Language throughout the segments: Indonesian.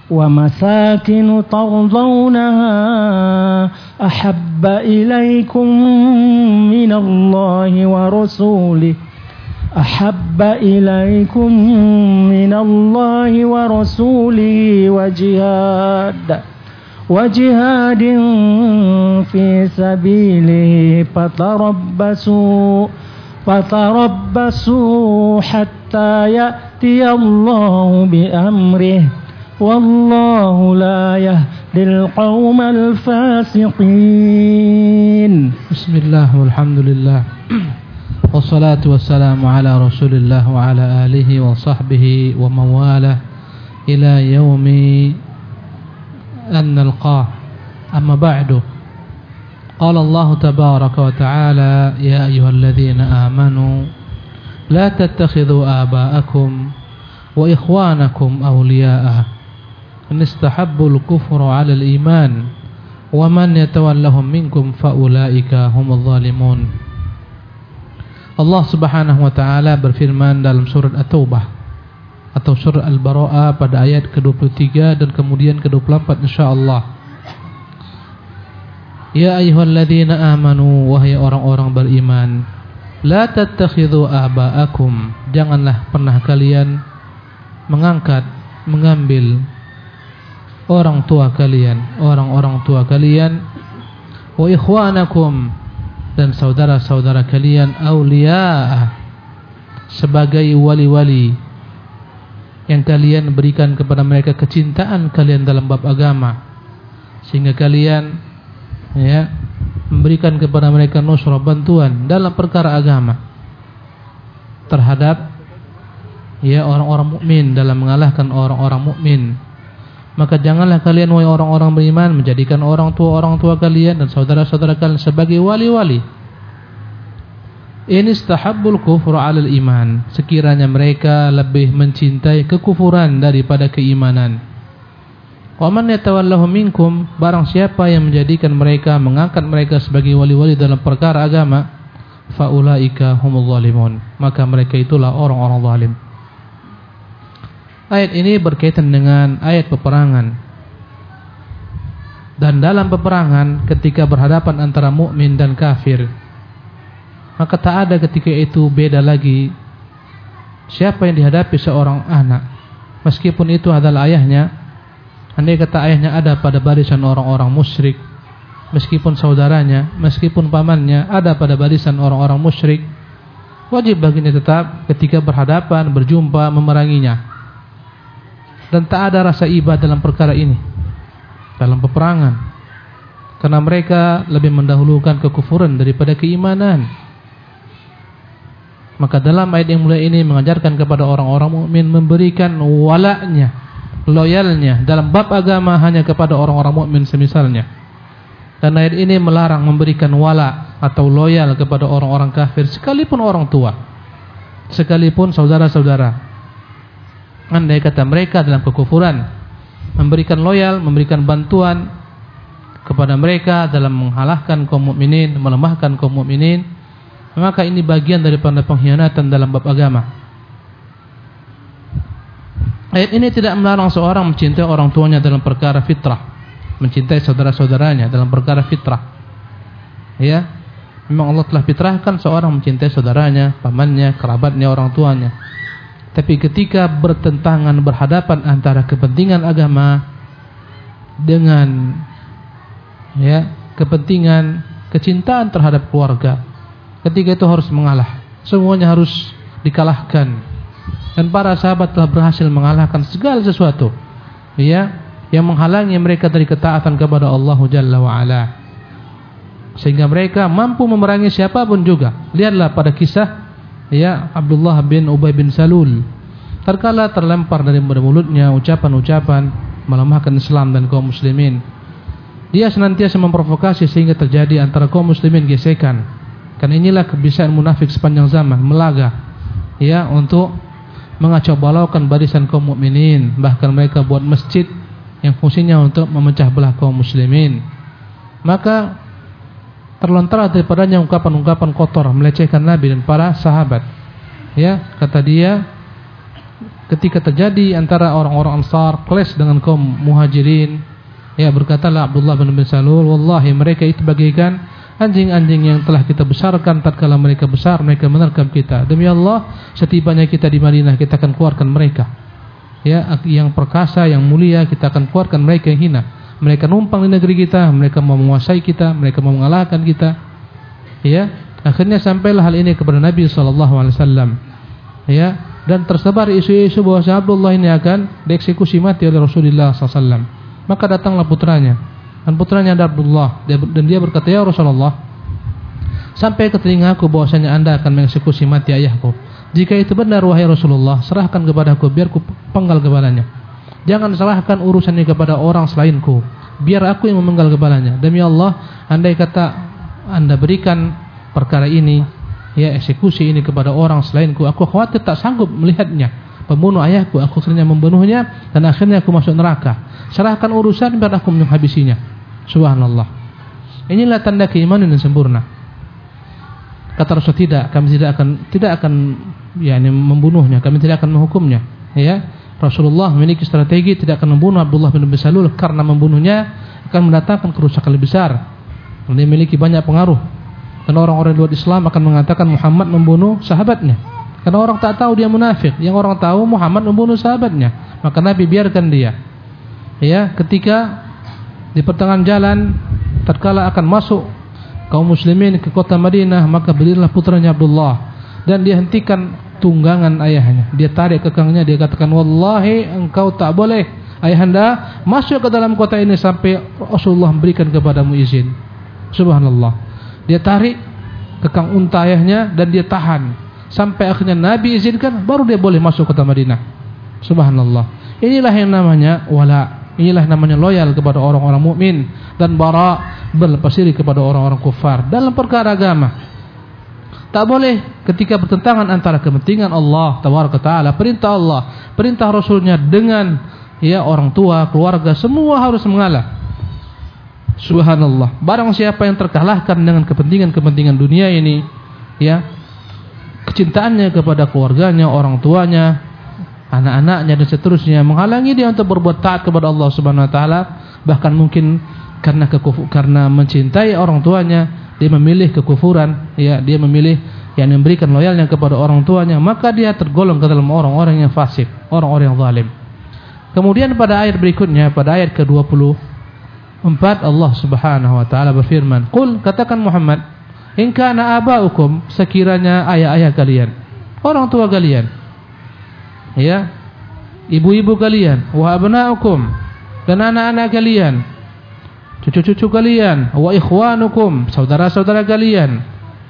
ومساكن ترضونها أحب إليكم من الله ورسوله وجهاد في سبيله فتربصوا حتى يأتي الله بأمره والله لا يهدي القوم الفاسقين. بسم الله والحمد لله والصلاة والسلام على رسول الله وعلى آله وصحبه ومن والاه إلى يوم أن نلقاه. أما بعد، قال الله تبارك وتعالى: يا أيها الذين آمنوا لا تتخذوا آباءكم وإخوانكم أولياء إن استحبوا الكفر على الإيمان ومن يتولهم منكم فأولئك هم الظالمون. Allah Subhanahu wa taala berfirman dalam surat At-Taubah atau surat Al-Bara'ah pada ayat ke-23 dan kemudian ke-24 insyaallah. Ya ayyuhalladzina amanu, wahai orang-orang beriman, la tattakhidhu aba'akum, janganlah pernah kalian mengambil orang-orang tua kalian, wa ikhwanakum, dan saudara-saudara kalian, aulia, sebagai wali-wali yang kalian berikan kepada mereka kecintaan kalian dalam bab agama, sehingga kalian memberikan kepada mereka nusrah, bantuan dalam perkara agama terhadap orang-orang mukmin, dalam mengalahkan orang-orang mukmin. Maka janganlah kalian, wahai orang-orang beriman, menjadikan orang tua kalian dan saudara-saudara kalian sebagai wali-wali. In istahabbul kufru 'alal iman, sekiranya mereka lebih mencintai kekufuran daripada keimanan. Wa man yatawallahu minkum, barang siapa yang menjadikan mereka, mengangkat mereka sebagai wali-wali dalam perkara agama, fa ulaika humul zalimun, maka mereka itulah orang-orang zalim. Ayat ini berkaitan dengan ayat peperangan. Dan dalam peperangan, ketika berhadapan antara mukmin dan kafir, maka tak ada ketika itu beda lagi siapa yang dihadapi seorang anak, meskipun itu adalah ayahnya. Andai kata ayahnya ada pada barisan orang-orang musyrik, meskipun saudaranya, meskipun pamannya ada pada barisan orang-orang musyrik, wajib baginya tetap ketika berhadapan, berjumpa, memeranginya. Dan tak ada rasa iba dalam perkara ini, dalam peperangan, karena mereka lebih mendahulukan kekufuran daripada keimanan. Maka dalam ayat yang mulia ini mengajarkan kepada orang-orang mukmin memberikan walaknya, loyalnya dalam bab agama hanya kepada orang-orang mukmin semisalnya. Dan ayat ini melarang memberikan wala atau loyal kepada orang-orang kafir, sekalipun orang tua, sekalipun saudara-saudara. Andai kata mereka dalam kekufuran, memberikan loyal, memberikan bantuan kepada mereka dalam mengalahkan kaum mukminin, melemahkan kaum mukminin, maka ini bagian daripada pengkhianatan dalam bab agama. Ayat ini tidak melarang seorang mencintai orang tuanya dalam perkara fitrah, mencintai saudara-saudaranya dalam perkara fitrah. Ya, memang Allah telah fitrahkan seorang mencintai saudaranya, pamannya, kerabatnya, orang tuanya. Tapi ketika bertentangan, berhadapan antara kepentingan agama dengan kepentingan kecintaan terhadap keluarga, ketika itu harus mengalah. Semuanya harus dikalahkan. Dan para sahabat telah berhasil mengalahkan segala sesuatu yang menghalangi mereka dari ketaatan kepada Allah Jalla wa Ala, sehingga mereka mampu memerangi siapapun juga. Lihatlah pada kisah Abdullah bin Ubay bin Salul, terkala terlempar dari mulutnya ucapan-ucapan melemahkan Islam dan kaum muslimin. Dia senantiasa memprovokasi sehingga terjadi antara kaum muslimin gesekan. Karena inilah kebiasaan munafik sepanjang zaman, melaga untuk mengacau balaukan barisan kaum mukminin. Bahkan mereka buat masjid yang fungsinya untuk memecah belah kaum muslimin. Maka terlontar daripadanya ungkapan-ungkapan kotor, melecehkan Nabi dan para sahabat. Kata dia, ketika terjadi antara orang-orang Ansar clash dengan kaum Muhajirin, ya berkatalah Abdullah bin Salul, wallahi mereka itu bagaikan anjing-anjing yang telah kita besarkan. Tatkala mereka besar, mereka menerkam kita. Demi Allah, setibanya kita di Madinah, kita akan keluarkan mereka, ya, yang perkasa, yang mulia, kita akan keluarkan mereka yang hina. Mereka numpang di negeri kita, mereka mau menguasai kita, mereka mau mengalahkan kita. Ya, akhirnya sampailah hal ini kepada Nabi SAW. Ya, dan tersebar isu-isu bahwa Abdullah ini akan dieksekusi mati oleh Rasulullah SAW. Maka datanglah putranya, dan putranya ada Abdullah, dan dia berkata, ya Rasulullah, sampai ke telingaku bahwasanya Anda akan mengeksekusi mati ayahku. Jika itu benar wahai Rasulullah, serahkan kepadaku biar ku penggal kepalanya. Jangan serahkan urusannya kepada orang selainku, biar aku yang memenggal kepalanya. Demi Allah, andai kata Anda berikan perkara ini, ya, eksekusi ini kepada orang selainku, aku khawatir tak sanggup melihatnya, pembunuh ayahku, aku akhirnya membunuhnya dan akhirnya aku masuk neraka. Serahkan urusan biar aku menghabisinya. Subhanallah. Inilah tanda keimanan yang sempurna. Kata Rasul, kami tidak akan yakni membunuhnya, kami tidak akan menghukumnya. Ya, Rasulullah memiliki strategi tidak akan membunuh Abdullah bin Salul karena membunuhnya akan mendatangkan kerusakan lebih besar. Dia memiliki banyak pengaruh. Dan orang-orang luar Islam akan mengatakan Muhammad membunuh sahabatnya. Karena orang tak tahu dia munafik. Yang orang tahu Muhammad membunuh sahabatnya. Maka Nabi biarkan dia. Ya, ketika di pertengahan jalan, tatkala akan masuk kaum muslimin ke kota Madinah, maka berdirilah putranya Abdullah dan dia hentikan tunggangan ayahnya. Dia tarik kekangnya, dia katakan, wallahi engkau tak boleh ayahanda masuk ke dalam kota ini sampai Rasulullah memberikan kepadamu izin. Subhanallah. Dia tarik kekang unta ayahnya dan dia tahan sampai akhirnya Nabi izinkan, baru dia boleh masuk kota Madinah. Subhanallah. Inilah yang namanya wala. Inilah namanya loyal kepada orang-orang mukmin dan bara, berlepas diri kepada orang-orang kufar dalam perkara agama. Tak boleh ketika bertentangan antara kepentingan Allah Tabaraka Ta'ala, perintah Allah, perintah Rasulnya dengan ya orang tua, keluarga, semua harus mengalah. Subhanallah. Barang siapa yang terkalahkan dengan kepentingan-kepentingan dunia ini, ya, kecintaannya kepada keluarganya, orang tuanya, anak-anaknya dan seterusnya menghalangi dia untuk berbuat taat kepada Allah Subhanahu wa taala, bahkan mungkin karena mencintai orang tuanya dia memilih kekufuran, ya, dia memilih yang memberikan loyalnya kepada orang tuanya, maka dia tergolong ke dalam orang-orang yang fasik, orang-orang yang zalim. Kemudian pada ayat berikutnya, pada ayat ke-24, Allah Subhanahu wa taala berfirman, "Qul," katakan Muhammad, "in kana aba'ukum," sekiranya ayah-ayah kalian, orang tua kalian, ya, ibu-ibu kalian, wa abna'ukum, dan anak-anak kalian, cucu-cucu kalian, wa ikhwanukum, saudara-saudara kalian,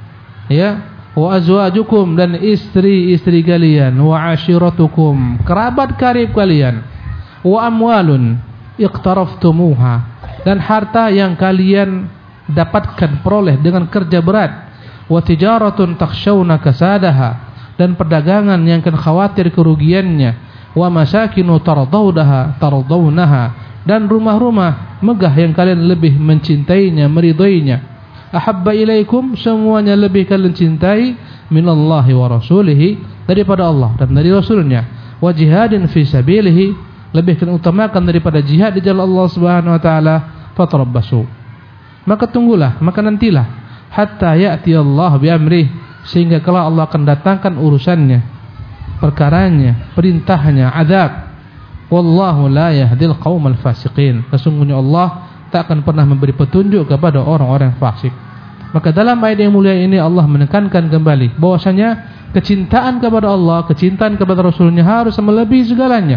ya, wa azwajukum, dan istri-istri kalian, wa ashiratukum, kerabat karib kalian, wa amwalun iqtaraftumuha, dan harta yang kalian dapatkan peroleh dengan kerja berat, wa tijaratun takhshawna kasadaha, dan perdagangan yang kalian khawatir kerugiannya, wa masakinu tardawnaha, dan rumah-rumah megah yang kalian lebih mencintainya, meridhoinya, ahabba ilaikum, semuanya lebih kalian cintai, minallahi wa rasulihi, daripada Allah dan dari Rasulnya, wa jihadin fi sabilihi, lebih kalian utamakan daripada jihad di jalan Allah Subhanahu wa taala, fatarabbasu, maka tunggulah, maka nantilah, hatta ya'ti Allah bi amrih, sehingga kalau Allah akan datangkan urusannya, perkaranya, perintahnya, azab. Wallahu la yahdil qaumal fasiqin, sesungguhnya Allah tak akan pernah memberi petunjuk kepada orang-orang fasik. Maka dalam ayat yang mulia ini Allah menekankan kembali bahwasanya kecintaan kepada Allah, kecintaan kepada Rasulnya harus melebihi segalanya.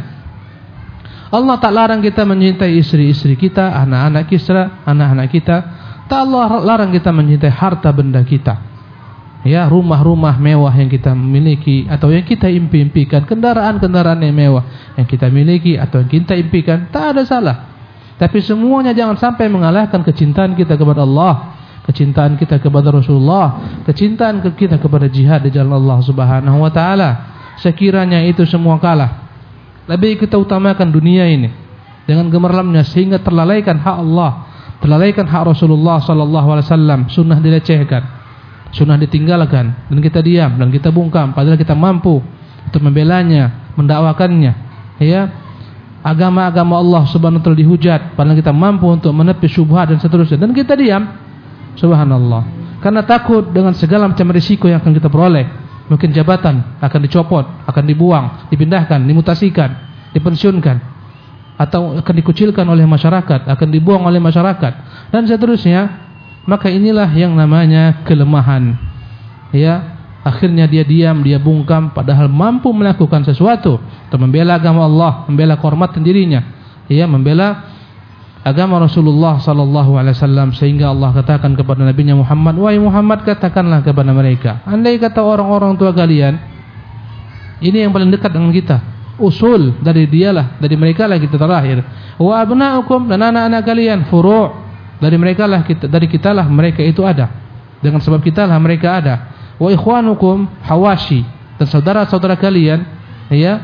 Allah tak larang kita mencintai istri-istri kita, anak-anak kita. Tak Allah larang kita mencintai harta benda kita, ya, rumah-rumah mewah yang kita miliki atau yang kita impi-impikan, kendaraan-kendaraan yang mewah yang kita miliki atau yang kita impikan, tak ada salah. Tapi semuanya jangan sampai mengalahkan kecintaan kita kepada Allah, kecintaan kita kepada Rasulullah, kecintaan kita kepada jihad di jalan Allah Subhanahu wa taala. Sekiranya itu semua kalah, lebih kita utamakan dunia ini dengan gemerlapnya sehingga terlalaikan hak Allah, terlalaikan hak Rasulullah sallallahu alaihi wasallam, sunnah dilecehkan, sunnah ditinggalkan, dan kita diam dan kita bungkam, padahal kita mampu untuk membelanya, mendakwakannya, ya. Agama-agama Allah Subhanahu wa taala dihujat, padahal kita mampu untuk menepi syubhat dan seterusnya, dan kita diam. Subhanallah. Karena takut dengan segala macam risiko yang akan kita peroleh. Mungkin jabatan akan dicopot, akan dibuang, dipindahkan, dimutasikan, dipensiunkan, atau akan dikucilkan oleh masyarakat, akan dibuang oleh masyarakat, dan seterusnya. Maka inilah yang namanya kelemahan. Ya, akhirnya dia diam, dia bungkam, padahal mampu melakukan sesuatu untuk membela agama Allah, membela kehormatan dirinya, ya, membela agama Rasulullah sallallahu alaihi wasallam, sehingga Allah katakan kepada Nabi Muhammad, "Wahai Muhammad, katakanlah kepada mereka, andai kata orang-orang tua kalian, ini yang paling dekat dengan kita, usul dari dialah, dari mereka lah kita terlahir, wa abna'ukum, dan anak-anak kalian furu', dari mereka lah kita, dari kita lah mereka itu ada, dengan sebab kita lah mereka ada, wa ikhwanukum hawashi, dan saudara-saudara kalian, ya,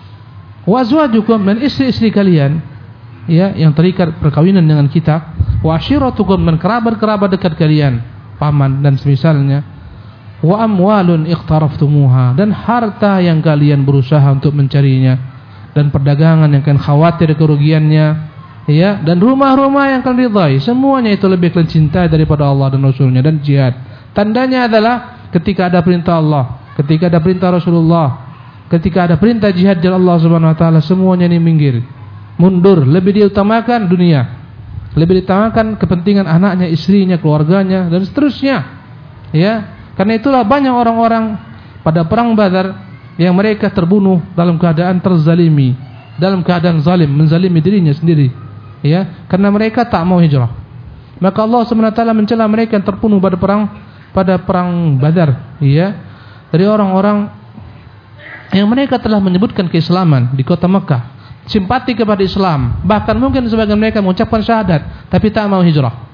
wa azwajukum, dan istri-istri kalian, ya, yang terikat perkawinan dengan kita, wa ashiratukum, dan kerabat-kerabat dekat kalian, paman dan semisalnya, wa amwalun iqtaraftumuha, dan harta yang kalian berusaha untuk mencarinya, dan perdagangan yang kalian khawatir kerugiannya, ya, dan rumah-rumah yang kalian ridai, semuanya itu lebih kalian cintai daripada Allah dan Rasulnya, dan jihad. Tandanya adalah ketika ada perintah Allah, ketika ada perintah Rasulullah, ketika ada perintah jihad dari Allah Subhanahu wa taala, semuanya ini minggir, mundur, lebih diutamakan dunia, lebih diutamakan kepentingan anaknya, istrinya, keluarganya, dan seterusnya. Ya, karena itulah banyak orang-orang pada perang Badar yang mereka terbunuh dalam keadaan terzalimi, dalam keadaan zalim, menzalimi dirinya sendiri. Ya, karena mereka tak mau hijrah. Maka Allah Subhanahu wa taala mencela mereka yang terbunuh pada perang Badar, ya, dari orang-orang yang mereka telah menyebutkan keislaman di kota Mekah, simpati kepada Islam, bahkan mungkin sebagian mereka mengucapkan syahadat, tapi tak mau hijrah.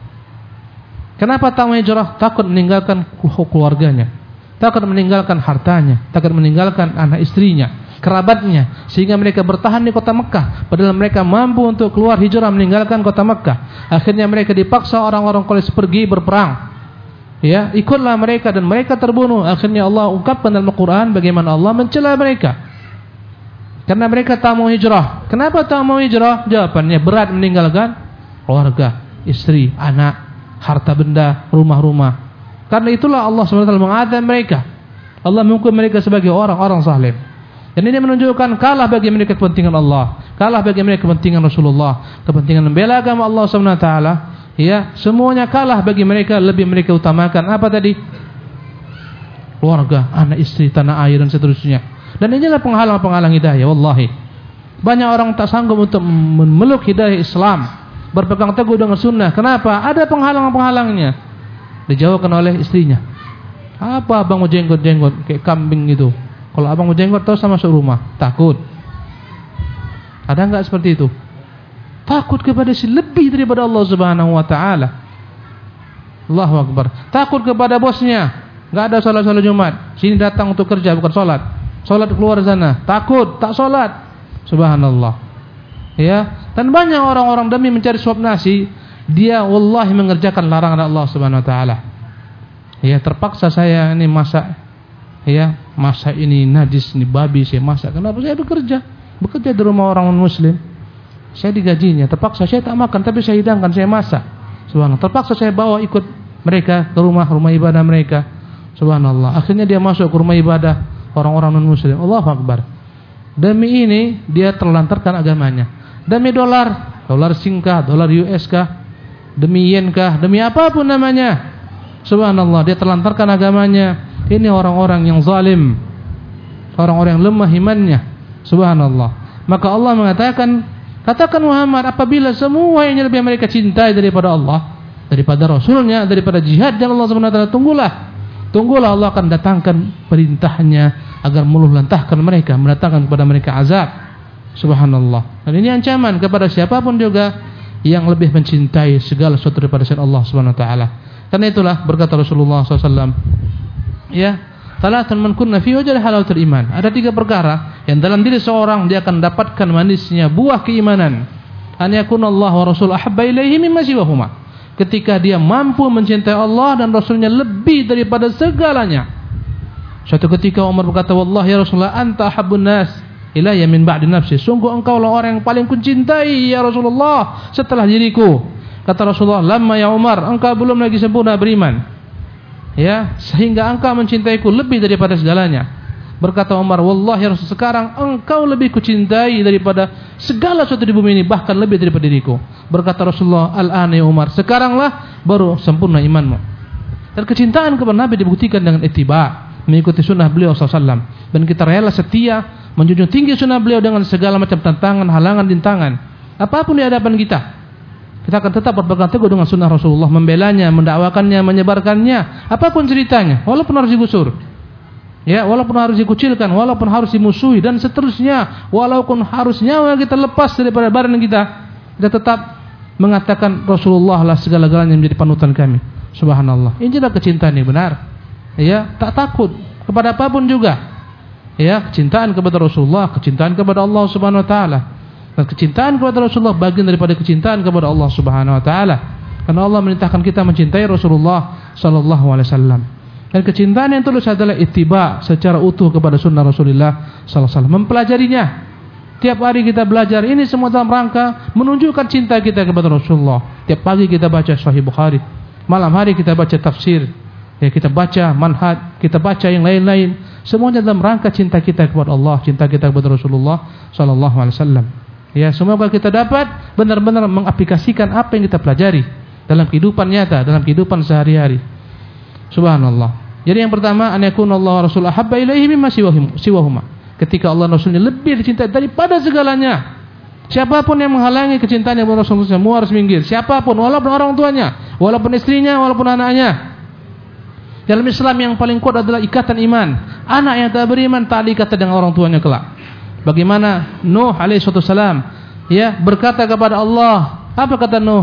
Kenapa tak mau hijrah? Takut meninggalkan keluarganya, takut meninggalkan hartanya, takut meninggalkan anak istrinya, kerabatnya, sehingga mereka bertahan di kota Mekah, padahal mereka mampu untuk keluar hijrah meninggalkan kota Mekah. Akhirnya mereka dipaksa orang-orang Quraisy pergi berperang, ya, ikutlah mereka, dan mereka terbunuh. Akhirnya Allah ungkapkan dalam Al-Quran bagaimana Allah mencela mereka karena mereka tak mau hijrah. Kenapa tak mau hijrah? Jawabannya berat meninggalkan keluarga, istri, anak, harta benda, rumah-rumah. Karena itulah Allah SWT mengadab mereka. Allah menghukum mereka sebagai orang-orang zalim. Dan ini menunjukkan kalah bagi mereka kepentingan Allah, kalah bagi mereka kepentingan Rasulullah, kepentingan membela agama Allah SWT. Ya, semuanya kalah bagi mereka, lebih mereka utamakan apa tadi? Keluarga, anak istri, tanah air, dan seterusnya. Dan inilah penghalang-penghalang hidayah. Wallahi, banyak orang tak sanggup untuk memeluk hidayah Islam, berpegang teguh dengan sunnah. Kenapa? Ada penghalang-penghalangnya. Dijauhkan oleh istrinya. Apa abang mau jenggot-jenggot kayak kambing gitu? Kalau abang mau jenggot terus masuk rumah, takut. Ada enggak seperti itu? Takut kepada si lebih daripada Allah Subhanahu wa taala. Allahu Akbar. Takut kepada bosnya. Enggak ada salat Jumat. Sini datang untuk kerja bukan salat. Salat keluar sana. Takut, tak salat. Subhanallah. Ya, dan banyak orang-orang demi mencari suap nasi, dia wallahi mengerjakan larangan Allah Subhanahu wa taala. Ya, terpaksa saya ini masak. Ya, masak ini najis, ini babi saya masak. Kenapa? Saya bekerja di rumah orang muslim. Saya digajinya, terpaksa saya tak makan, tapi saya hidangkan, saya masak. Subhanallah. Terpaksa saya bawa ikut mereka ke rumah ibadah mereka. Subhanallah. Akhirnya dia masuk ke rumah ibadah orang-orang non muslim. Allahu Akbar. Demi ini dia terlantarkan agamanya. Demi dolar Sing kah, dolar US kah, demi yen kah, demi apapun namanya. Subhanallah, dia terlantarkan agamanya. Ini orang-orang yang zalim, orang-orang yang lemah imannya. Subhanallah. Maka Allah mengatakan, katakan Muhammad, apabila semua ini lebih mereka cintai daripada Allah, daripada Rasulnya, daripada jihad dan Allah Subhanahu wa taala, tunggulah Allah akan datangkan perintahnya agar meluluhlantahkan mereka, mendatangkan kepada mereka azab. Subhanallah. Dan ini ancaman kepada siapapun juga yang lebih mencintai segala sesuatu daripada selain Allah Subhanahu wa taala. Karena itulah berkata Rasulullah SAW, ya, salatun man kunna fi wajhi halawatul iman. Ada 3 perkara yang dalam diri seorang dia akan dapatkan manisnya buah keimanan. An yakuna Allah wa rasul ahabba ilaihi mimma siwahuma. Ketika dia mampu mencintai Allah dan Rasulnya lebih daripada segalanya. Suatu ketika Umar berkata, "Wallahi ya Rasulullah, anta ahabbun nas ilayya min ba'di nafsi. Sungguh engkaulah orang yang paling kucintai ya Rasulullah setelah diriku. Kata Rasulullah, lamma ya Umar, engkau belum lagi sempurna beriman. Ya, sehingga engkau mencintaiku lebih daripada segalanya. Berkata Umar, wallahi ya Rasul, sekarang engkau lebih kucintai daripada segala sesuatu di bumi ini, bahkan lebih daripada diriku. Berkata Rasulullah, al-ana ya Umar, sekaranglah baru sempurna imanmu. Dan kecintaan kepada Nabi dibuktikan dengan ittiba, mengikuti sunnah beliau SAW. Dan kita rela setia menjunjung tinggi sunnah beliau dengan segala macam tantangan, halangan, rintangan. Apapun di hadapan kita akan tetap berpegang teguh dengan sunnah Rasulullah, membelanya, mendakwakannya, menyebarkannya, apapun ceritanya, walaupun harus digusur, ya, walaupun harus dikucilkan, walaupun harus dimusuhi dan seterusnya, walaupun harus nyawa kita lepas daripada badan kita tetap mengatakan Rasulullah lah segala-galanya menjadi panutan kami. Subhanallah. Inilah kecintaan yang benar. Ya, tak takut kepada apapun juga. Ya, kecintaan kepada Rasulullah, kecintaan kepada Allah Subhanahu wa taala. Dan kecintaan kepada Rasulullah bagian daripada kecintaan kepada Allah Subhanahu wa taala. Karena Allah merintahkan kita mencintai Rasulullah sallallahu alaihi wasallam. Dan kecintaan yang tulus adalah ittiba secara utuh kepada sunnah Rasulullah sallallahu alaihi wasallam, mempelajarinya. Tiap hari kita belajar, ini semua dalam rangka menunjukkan cinta kita kepada Rasulullah. Tiap pagi kita baca Sahih Bukhari, malam hari kita baca tafsir, ya, kita baca manhaj, kita baca yang lain-lain, semuanya dalam rangka cinta kita kepada Allah, cinta kita kepada Rasulullah sallallahu alaihi wasallam. Ya, semoga kita dapat benar-benar mengaplikasikan apa yang kita pelajari dalam kehidupan nyata, dalam kehidupan sehari-hari. Subhanallah. Jadi yang pertama, an yakuna Allah wa Rasul ahabba ilaihi mimma siwahuma. Ketika Allah Rasulnya lebih dicintai daripada segalanya. Siapapun yang menghalangi kecintaan kepada Rasulullah, semua harus minggir. Siapapun, walaupun orang tuanya, walaupun istrinya, walaupun anaknya. Dalam Islam yang paling kuat adalah ikatan iman. Anak yang tak beriman tak diikat dengan orang tuanya kelak. Bagaimana Nuh alaihi salam, ya, berkata kepada Allah, apa kata Nuh?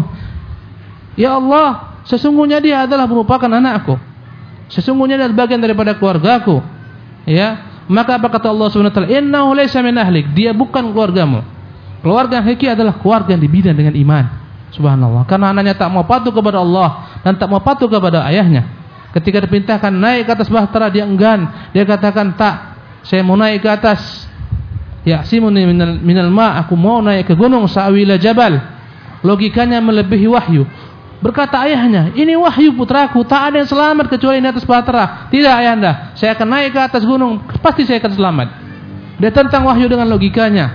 Ya Allah, sesungguhnya dia adalah merupakan anakku. Sesungguhnya dia bagian daripada keluargaku. Ya, maka apa kata Allah Subhanahu wa taala? Innahu laysa min ahlik. Dia bukan keluargamu. Keluarga yang hakiki adalah keluarga yang dibina dengan iman. Subhanallah. Karena anaknya tak mau patuh kepada Allah dan tak mau patuh kepada ayahnya. Ketika diperintahkan naik ke atas bahtera, dia enggan. Dia katakan, tak, saya mau naik ke atas. Ya, simuni minal ma, aku mau naik ke gunung, sa'wila jabal. Logikanya melebihi wahyu. Berkata ayahnya, ini wahyu putraku, tak ada yang selamat kecuali di atas bahtera. Tidak ayahanda, saya akan naik ke atas gunung, pasti saya akan selamat. Dia tentang wahyu dengan logikanya.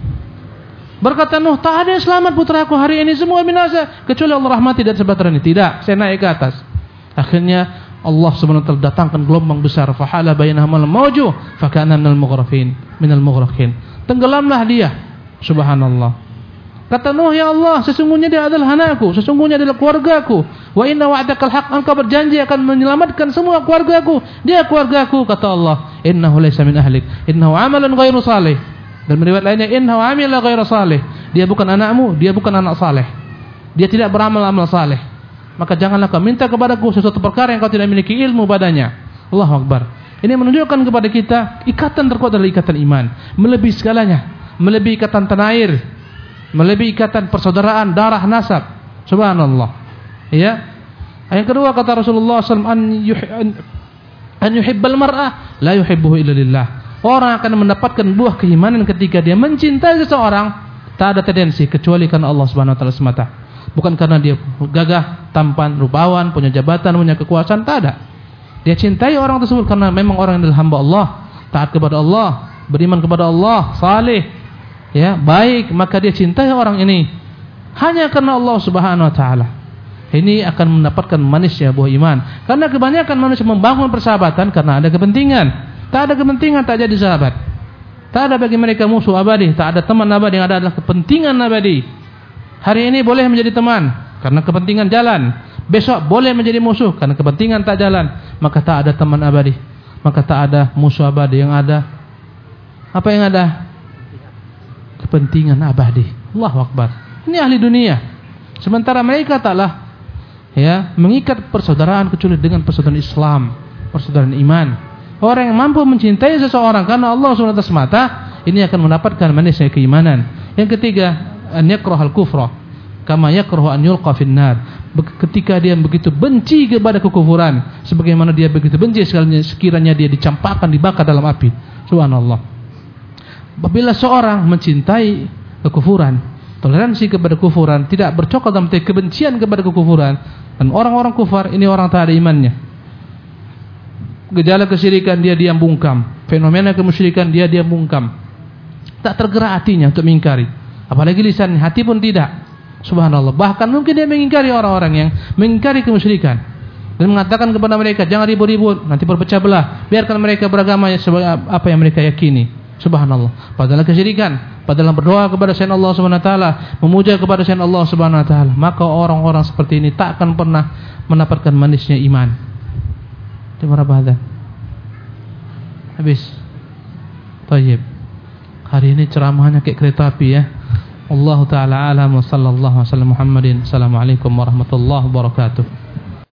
Berkata Nuh, tak ada yang selamat putraku, hari ini semua binasa kecuali Allah rahmati di atas bahtera ini. Tidak, saya naik ke atas. Akhirnya Allah Subhanahu wa taala datangkan gelombang besar, fahala bainahuma al-mawju fakana minal mughraqin. Tenggelamlah dia. Subhanallah. Kata Nuh, ya Allah, sesungguhnya dia adalah anakku, sesungguhnya adalah keluargaku. Wa inna wa'dakal haq, engkau berjanji akan menyelamatkan semua keluargaku. Dia keluargaku, kata Allah. Innahu laysa min ahlik, innahu amalan ghairu salih. Dan riwayat lainnya, innahu amila ghairu salih. Dia bukan anakmu, dia bukan anak saleh. Dia tidak beramal amal saleh. Maka janganlah kau minta kepadaku sesuatu perkara yang kau tidak memiliki ilmu padanya. Allahu Akbar. Ini menunjukkan kepada kita ikatan terkuat adalah ikatan iman, melebihi segalanya, melebihi ikatan tanah air, melebihi ikatan persaudaraan darah nasab. Subhanallah. Ya. Yang kedua kata Rasulullah SAW, an yuhibbal mar'ah la yuhibbuhu illa lillah. Orang akan mendapatkan buah keimanan ketika dia mencintai seseorang, tak ada tendensi kecuali karena Allah Subhanahu wa taala semata. Bukan karena dia gagah, tampan, rupawan, punya jabatan, punya kekuasaan, tak ada. Dia cintai orang tersebut karena memang orang yang adalah hamba Allah, taat kepada Allah, beriman kepada Allah, saleh, ya, baik, maka dia cintai orang ini hanya karena Allah Subhanahu wa taala. Ini akan mendapatkan manisnya buah iman. Karena kebanyakan manusia membangun persahabatan karena ada kepentingan. Tak ada kepentingan tak jadi sahabat. Tak ada bagi mereka musuh abadi, tak ada teman abadi, yang ada adalah kepentingan abadi. Hari ini boleh menjadi teman karena kepentingan jalan. Besok boleh menjadi musuh karena kepentingan tak jalan. Maka tak ada teman abadi, maka tak ada musuh abadi. Yang ada apa? Yang ada kepentingan abadi. Allahu Akbar. Ini ahli dunia. Sementara mereka taklah, ya, mengikat persaudaraan kecuali dengan persaudaraan Islam, persaudaraan iman. Orang yang mampu mencintai seseorang karena Allah SWT semata, ini akan mendapatkan manisnya keimanan. Yang ketiga, an yakrahal kufra kama yakrahu an yulqa finnar. Ketika dia begitu benci kepada kekufuran sebagaimana dia begitu benci sekiranya dia dicampakkan, dibakar dalam api. Subhanallah. Apabila seorang mencintai kekufuran, toleransi kepada kekufuran, tidak bercokol dalam kebencian kepada kekufuran, dan orang-orang kufar ini orang tak ada imannya. Gejala kesyirikan dia diam bungkam, fenomena kemusyrikan dia diam bungkam, tak tergerak hatinya untuk mengingkari, apalagi lisan, hati pun tidak. Subhanallah. Bahkan mungkin dia mengingkari orang-orang yang mengingkari kemusyrikan dan mengatakan kepada mereka, jangan ribut-ribut, nanti berpecah belah, biarkan mereka beragama sebagai apa yang mereka yakini. Subhanallah. Padahal kesyirikan, padahal berdoa kepada selain Allah Subhanahu wa taala, memuja kepada selain Allah Subhanahu wa taala, maka orang-orang seperti ini tak akan pernah mendapatkan manisnya iman. Terima kasih. Habis. Tayyib. Hari ini ceramahnya kayak kereta api ya. Allah taala alam wa sallallahu alaihi wasallam Muhammadin. Assalamualaikum warahmatullahi wabarakatuh.